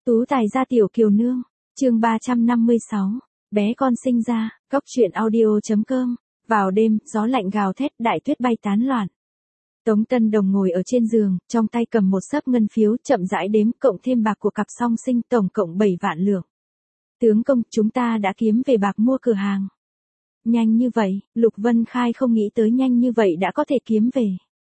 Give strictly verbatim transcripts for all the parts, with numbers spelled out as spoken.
Tú tài gia tiểu kiều nương, chương ba trăm năm mươi sáu, bé con sinh ra, góc truyện audio.com, vào đêm, gió lạnh gào thét, đại tuyết bay tán loạn. Tống Tân Đồng ngồi ở trên giường, trong tay cầm một xấp ngân phiếu, chậm rãi đếm, cộng thêm bạc của cặp song sinh, tổng cộng bảy vạn lượng. Tướng công, chúng ta đã kiếm về bạc mua cửa hàng. Nhanh như vậy, Lục Vân Khai không nghĩ tới nhanh như vậy đã có thể kiếm về.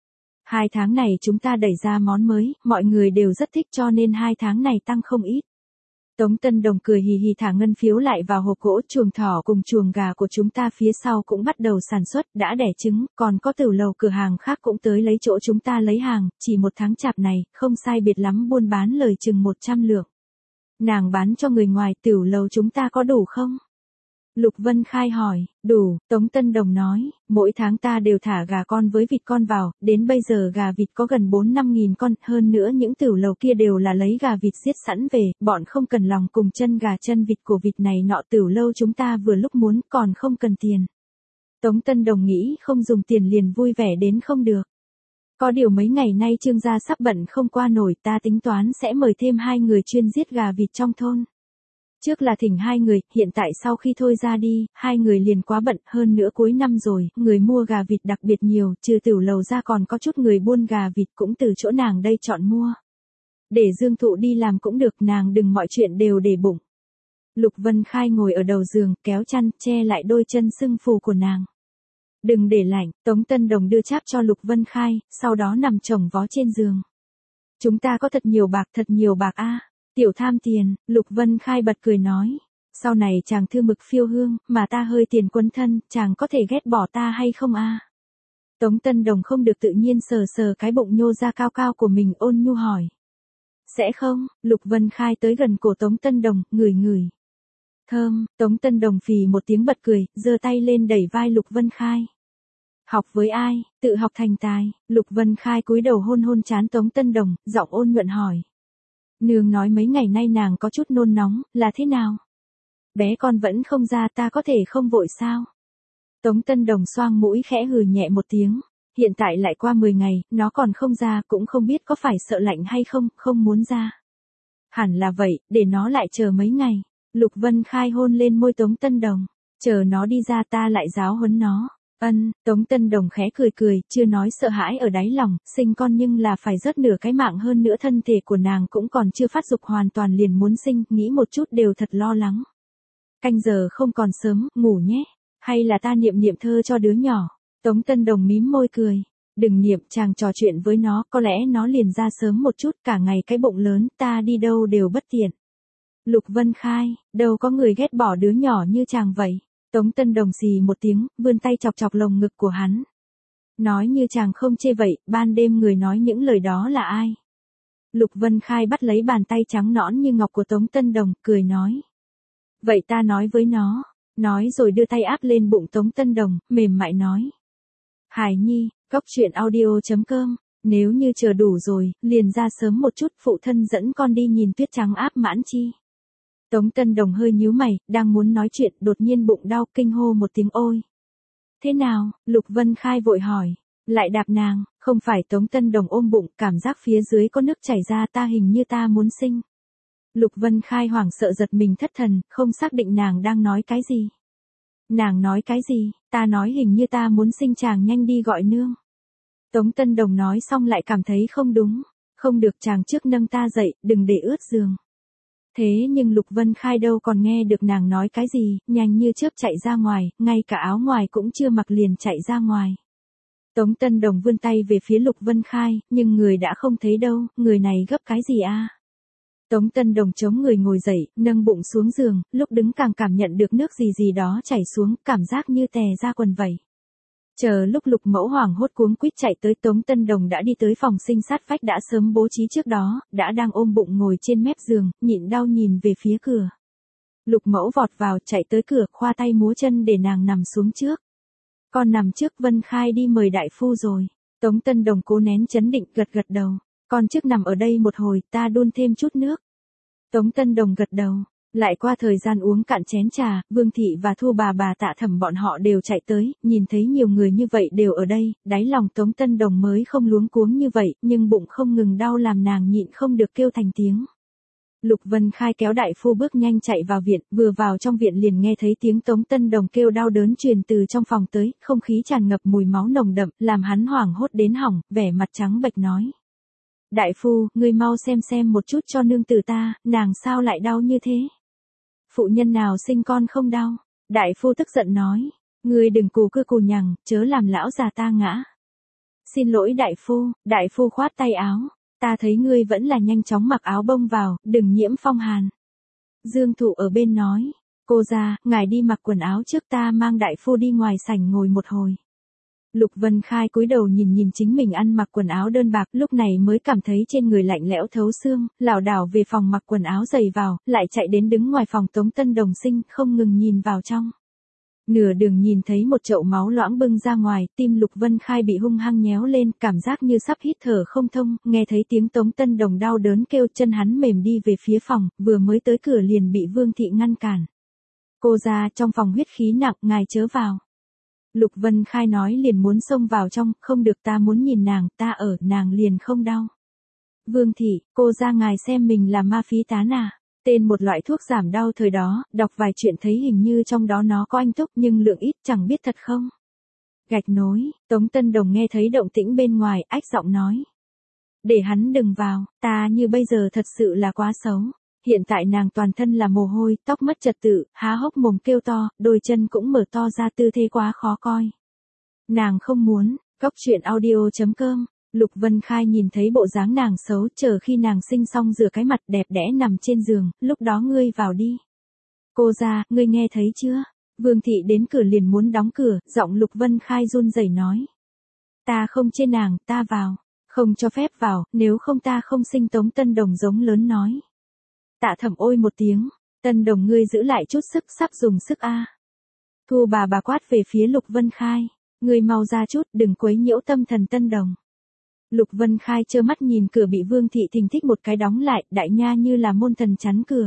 Hai tháng này chúng ta đẩy ra món mới, mọi người đều rất thích cho nên hai tháng này tăng không ít. Tống Tân Đồng cười hì hì thả ngân phiếu lại vào hộp gỗ, chuồng thỏ cùng chuồng gà của chúng ta phía sau cũng bắt đầu sản xuất, đã đẻ trứng, còn có tửu lầu cửa hàng khác cũng tới lấy chỗ chúng ta lấy hàng, chỉ một tháng chạp này, không sai biệt lắm buôn bán lời chừng một trăm lượng. Nàng bán cho người ngoài, tửu lầu chúng ta có đủ không? Lục Vân Khai hỏi, đủ, Tống Tân Đồng nói, mỗi tháng ta đều thả gà con với vịt con vào, đến bây giờ gà vịt có gần bốn năm nghìn con, hơn nữa những tửu lầu kia đều là lấy gà vịt giết sẵn về, bọn không cần lòng cùng chân gà chân vịt của vịt này nọ, tửu lâu chúng ta vừa lúc muốn còn không cần tiền. Tống Tân Đồng nghĩ không dùng tiền liền vui vẻ đến không được. Có điều mấy ngày nay Trương gia sắp bận không qua nổi, ta tính toán sẽ mời thêm hai người chuyên giết gà vịt trong thôn. Trước là thỉnh hai người, hiện tại sau khi thôi ra đi, hai người liền quá bận, hơn nữa cuối năm rồi, người mua gà vịt đặc biệt nhiều, trừ tửu lầu ra còn có chút người buôn gà vịt cũng từ chỗ nàng đây chọn mua. Để Dương Thụ đi làm cũng được, nàng đừng mọi chuyện đều để bụng. Lục Vân Khai ngồi ở đầu giường, kéo chăn, che lại đôi chân sưng phù của nàng. Đừng để lạnh, Tống Tân Đồng đưa cháp cho Lục Vân Khai, sau đó nằm chồng vó trên giường. Chúng ta có thật nhiều bạc, thật nhiều bạc a. Tiểu tham tiền, Lục Vân Khai bật cười nói. Sau này chàng thư mực phiêu hương, mà ta hơi tiền quấn thân, chàng có thể ghét bỏ ta hay không a? Tống Tân Đồng không được tự nhiên sờ sờ cái bụng nhô ra cao cao của mình, ôn nhu hỏi. Sẽ không, Lục Vân Khai tới gần cổ Tống Tân Đồng, ngửi ngửi. Thơm, Tống Tân Đồng phì một tiếng bật cười, giơ tay lên đẩy vai Lục Vân Khai. Học với ai, tự học thành tài, Lục Vân Khai cúi đầu hôn hôn trán Tống Tân Đồng, giọng ôn nhuận hỏi. Nương nói mấy ngày nay nàng có chút nôn nóng, là thế nào? Bé con vẫn không ra, ta có thể không vội sao? Tống Tân Đồng xoang mũi khẽ hừ nhẹ một tiếng. Hiện tại lại qua mười ngày, nó còn không ra, cũng không biết có phải sợ lạnh hay không, không muốn ra. Hẳn là vậy, để nó lại chờ mấy ngày. Lục Vân Khai hôn lên môi Tống Tân Đồng. Chờ nó đi ra ta lại giáo huấn nó. Ân, Tống Tân Đồng khẽ cười cười, chưa nói sợ hãi ở đáy lòng, sinh con nhưng là phải rớt nửa cái mạng, hơn nữa thân thể của nàng cũng còn chưa phát dục hoàn toàn liền muốn sinh, nghĩ một chút đều thật lo lắng. Canh giờ không còn sớm, ngủ nhé, hay là ta niệm niệm thơ cho đứa nhỏ. Tống Tân Đồng mím môi cười, đừng niệm, chàng trò chuyện với nó, có lẽ nó liền ra sớm một chút, cả ngày cái bụng lớn, ta đi đâu đều bất tiện. Lục Vân Khai, đâu có người ghét bỏ đứa nhỏ như chàng vậy. Tống Tân Đồng xì một tiếng, vươn tay chọc chọc lồng ngực của hắn. Nói như chàng không chê vậy, ban đêm người nói những lời đó là ai? Lục Vân Khai bắt lấy bàn tay trắng nõn như ngọc của Tống Tân Đồng, cười nói. Vậy ta nói với nó, nói rồi đưa tay áp lên bụng Tống Tân Đồng, mềm mại nói. Hải Nhi, góc truyện audio.com, nếu như chờ đủ rồi, liền ra sớm một chút, phụ thân dẫn con đi nhìn tuyết trắng áp mãn chi. Tống Tân Đồng hơi nhíu mày, đang muốn nói chuyện, đột nhiên bụng đau, kinh hô một tiếng ôi. Thế nào, Lục Vân Khai vội hỏi, lại đạp nàng, không phải. Tống Tân Đồng ôm bụng, cảm giác phía dưới có nước chảy ra, ta hình như ta muốn sinh. Lục Vân Khai hoảng sợ giật mình thất thần, không xác định nàng đang nói cái gì. Nàng nói cái gì, ta nói hình như ta muốn sinh, chàng nhanh đi gọi nương. Tống Tân Đồng nói xong lại cảm thấy không đúng, không được, chàng trước nâng ta dậy, đừng để ướt giường. Thế nhưng Lục Vân Khai đâu còn nghe được nàng nói cái gì, nhanh như chớp chạy ra ngoài, ngay cả áo ngoài cũng chưa mặc liền chạy ra ngoài. Tống Tân Đồng vươn tay về phía Lục Vân Khai, nhưng người đã không thấy đâu, người này gấp cái gì a? Tống Tân Đồng chống người ngồi dậy, nâng bụng xuống giường, lúc đứng càng cảm nhận được nước gì gì đó chảy xuống, cảm giác như tè ra quần vậy. Chờ lúc Lục Mẫu hoảng hốt cuống quýt chạy tới, Tống Tân Đồng đã đi tới phòng sinh sát vách đã sớm bố trí trước đó, đã đang ôm bụng ngồi trên mép giường, nhịn đau nhìn về phía cửa. Lục Mẫu vọt vào, chạy tới cửa, khoa tay múa chân để nàng nằm xuống trước. Con nằm trước, Vân Khai đi mời đại phu rồi. Tống Tân Đồng cố nén chấn định, gật gật đầu. Con trước nằm ở đây một hồi, ta đun thêm chút nước. Tống Tân Đồng gật đầu. Lại qua thời gian uống cạn chén trà, Vương Thị và Thu bà bà Tạ Thẩm bọn họ đều chạy tới, nhìn thấy nhiều người như vậy đều ở đây, đáy lòng Tống Tân Đồng mới không luống cuống như vậy, nhưng bụng không ngừng đau làm nàng nhịn không được kêu thành tiếng. Lục Vân Khai kéo đại phu bước nhanh chạy vào viện, vừa vào trong viện liền nghe thấy tiếng Tống Tân Đồng kêu đau đớn truyền từ trong phòng tới, không khí tràn ngập mùi máu nồng đậm, làm hắn hoảng hốt đến hỏng, vẻ mặt trắng bệch nói. Đại phu, ngươi mau xem xem một chút cho nương tử ta, nàng sao lại đau như thế? Phụ nhân nào sinh con không đau? Đại phu tức giận nói, ngươi đừng cù cưa cù nhằng, chớ làm lão già ta ngã. Xin lỗi đại phu, đại phu khoát tay áo, ta thấy ngươi vẫn là nhanh chóng mặc áo bông vào, đừng nhiễm phong hàn. Dương Thụ ở bên nói, cô già, ngài đi mặc quần áo trước, ta mang đại phu đi ngoài sảnh ngồi một hồi. Lục Vân Khai cúi đầu nhìn nhìn chính mình ăn mặc quần áo đơn bạc, lúc này mới cảm thấy trên người lạnh lẽo thấu xương, lảo đảo về phòng mặc quần áo giày vào, lại chạy đến đứng ngoài phòng Tống Tân Đồng sinh, không ngừng nhìn vào trong. Nửa đường nhìn thấy một chậu máu loãng bưng ra ngoài, tim Lục Vân Khai bị hung hăng nhéo lên, cảm giác như sắp hít thở không thông, nghe thấy tiếng Tống Tân Đồng đau đớn kêu, chân hắn mềm đi về phía phòng, vừa mới tới cửa liền bị Vương Thị ngăn cản. Cô ra, trong phòng huyết khí nặng, ngài chớ vào. Lục Vân Khai nói liền muốn xông vào trong, không được, ta muốn nhìn nàng, ta ở, nàng liền không đau. Vương Thị, cô ra ngài xem mình là ma phí tán à? Tên một loại thuốc giảm đau thời đó, đọc vài chuyện thấy hình như trong đó nó có anh túc nhưng lượng ít, chẳng biết thật không. Gạch nối, Tống Tân Đồng nghe thấy động tĩnh bên ngoài, ách giọng nói. Để hắn đừng vào, ta như bây giờ thật sự là quá xấu. Hiện tại nàng toàn thân là mồ hôi, tóc mất trật tự, há hốc mồm kêu to, đôi chân cũng mở to ra, tư thế quá khó coi. Nàng không muốn, cóc truyện audio chấm com. Lục Vân Khai nhìn thấy bộ dáng nàng xấu, chờ khi nàng sinh xong rửa cái mặt đẹp đẽ nằm trên giường, lúc đó ngươi vào đi. Cô ra, ngươi nghe thấy chưa? Vương Thị đến cửa liền muốn đóng cửa, giọng Lục Vân Khai run rẩy nói. Ta không chê nàng, ta vào. Không cho phép vào, nếu không ta không sinh. Tống Tân Đồng giống lớn nói. Tạ Thẩm ôi một tiếng, Tân Đồng ngươi giữ lại chút sức, sắp dùng sức a. Thu bà bà quát về phía Lục Vân Khai, ngươi mau ra chút, đừng quấy nhiễu tâm thần Tân Đồng. Lục Vân Khai trơ mắt nhìn cửa bị Vương Thị thình thịch một cái đóng lại, đại nha như là môn thần chắn cửa.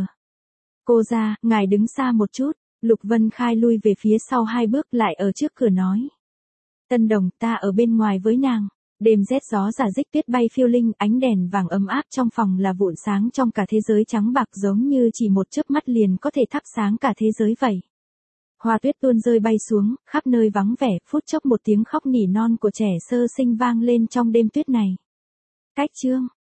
Cô ra, ngài đứng xa một chút. Lục Vân Khai lui về phía sau hai bước, lại ở trước cửa nói. Tân Đồng, ta ở bên ngoài với nàng. Đêm rét gió rả rích, tuyết bay phiêu linh, ánh đèn vàng ấm áp trong phòng là vụn sáng trong cả thế giới trắng bạc, giống như chỉ một chớp mắt liền có thể thắp sáng cả thế giới vậy. Hoa tuyết tuôn rơi bay xuống, khắp nơi vắng vẻ, phút chốc một tiếng khóc nỉ non của trẻ sơ sinh vang lên trong đêm tuyết này. Cách chương